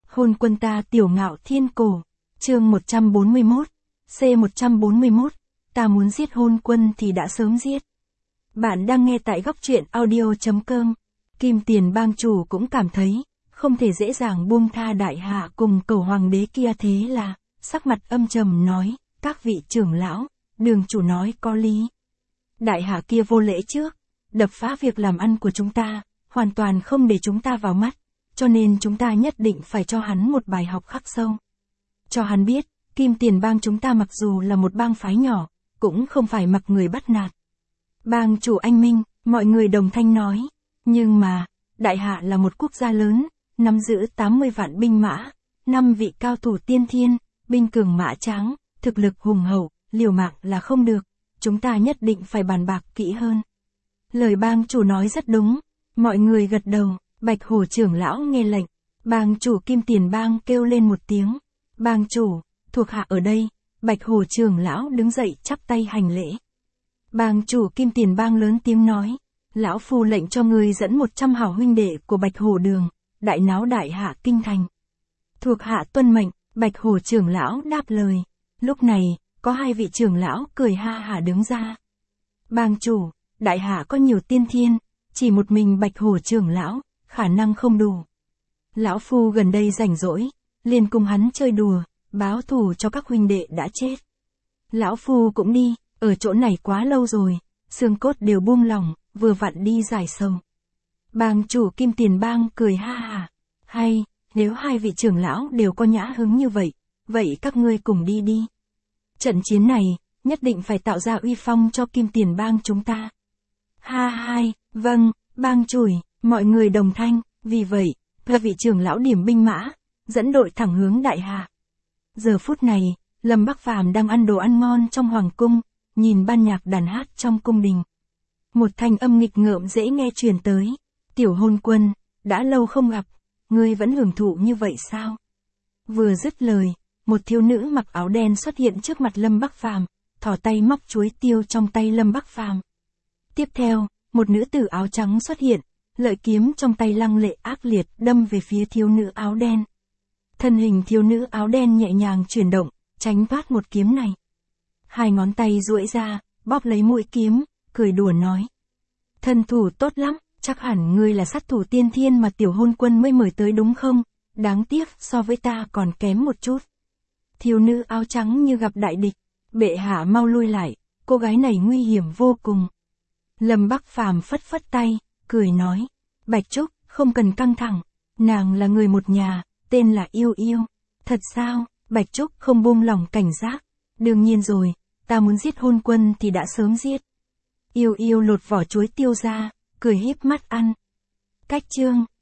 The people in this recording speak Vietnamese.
Hôn quân ta tiểu ngạo thiên cổ. Chương 141. C141. Ta muốn giết hôn quân thì đã sớm giết. Bạn đang nghe tại góc truyện audio.com. Kim Tiền bang chủ cũng cảm thấy không thể dễ dàng buông tha đại hạ cùng cầu hoàng đế kia, thế là sắc mặt âm trầm nói: các vị trưởng lão, đường chủ nói có lý. Đại hạ kia vô lễ trước, đập phá việc làm ăn của chúng ta, hoàn toàn không để chúng ta vào mắt, cho nên chúng ta nhất định phải cho hắn một bài học khắc sâu. Cho hắn biết, Kim Tiền bang chúng ta mặc dù là một bang phái nhỏ, cũng không phải mặc người bắt nạt. Bang chủ anh minh, mọi người đồng thanh nói, nhưng mà, đại hạ là một quốc gia lớn, nắm giữ 80 vạn binh mã, 5 vị cao thủ tiên thiên, binh cường mã tráng, thực lực hùng hậu, liều mạng là không được, chúng ta nhất định phải bàn bạc kỹ hơn. Lời bang chủ nói rất đúng, mọi người gật đầu. Bạch Hổ trưởng lão nghe lệnh, bang chủ Kim Tiền bang kêu lên một tiếng, bang chủ, thuộc hạ ở đây. Bạch Hổ trưởng lão đứng dậy chắp tay hành lễ. Bang chủ Kim Tiền bang lớn tiếng nói, lão phu lệnh cho ngươi dẫn 100 hảo huynh đệ của Bạch Hổ đường, đại náo đại hạ kinh thành. Thuộc hạ tuân mệnh. Bạch Hổ trưởng lão đáp lời. Lúc này, có 2 vị trưởng lão cười ha hả đứng ra. Bang chủ, đại hạ có nhiều tiên thiên, chỉ một mình Bạch Hổ trưởng lão, khả năng không đủ. Lão phu gần đây rảnh rỗi, liền cùng hắn chơi đùa, báo thù cho các huynh đệ đã chết. Lão phu cũng đi, ở chỗ này quá lâu rồi, xương cốt đều buông lỏng, vừa vặn đi giải sầu. Bang chủ Kim Tiền bang cười ha hả, hay, nếu 2 vị trưởng lão đều có nhã hứng như vậy, vậy các ngươi cùng đi đi. Trận chiến này, nhất định phải tạo ra uy phong cho Kim Tiền bang chúng ta. Ha hai, vâng, bang chùi, mọi người đồng thanh, vì vậy, các vị trưởng lão điểm binh mã, dẫn đội thẳng hướng đại hạ. Giờ phút này, Lâm Bắc Phàm đang ăn đồ ăn ngon trong hoàng cung, nhìn ban nhạc đàn hát trong cung đình. Một thanh âm nghịch ngợm dễ nghe truyền tới, tiểu hôn quân, đã lâu không gặp, ngươi vẫn hưởng thụ như vậy sao? Vừa dứt lời, một thiếu nữ mặc áo đen xuất hiện trước mặt Lâm Bắc Phàm, thò tay móc chuối tiêu trong tay Lâm Bắc Phàm. Tiếp theo, một nữ tử áo trắng xuất hiện, lợi kiếm trong tay lăng lệ ác liệt đâm về phía thiếu nữ áo đen. Thân hình thiếu nữ áo đen nhẹ nhàng chuyển động, tránh thoát một kiếm này. 2 ngón tay duỗi ra, bóp lấy mũi kiếm, cười đùa nói. Thân thủ tốt lắm, chắc hẳn ngươi là sát thủ tiên thiên mà tiểu hôn quân mới mời tới đúng không? Đáng tiếc, so với ta còn kém một chút. Thiếu nữ áo trắng như gặp đại địch, bệ hạ mau lui lại, cô gái này nguy hiểm vô cùng. Lâm Bắc Phàm phất phất tay, cười nói, Bạch Trúc, không cần căng thẳng, nàng là người một nhà, tên là Yêu Yêu. Thật sao? Bạch Trúc không buông lỏng cảnh giác. Đương nhiên rồi, ta muốn giết hôn quân thì đã sớm giết. Yêu Yêu lột vỏ chuối tiêu ra, cười híp mắt ăn. Cách chương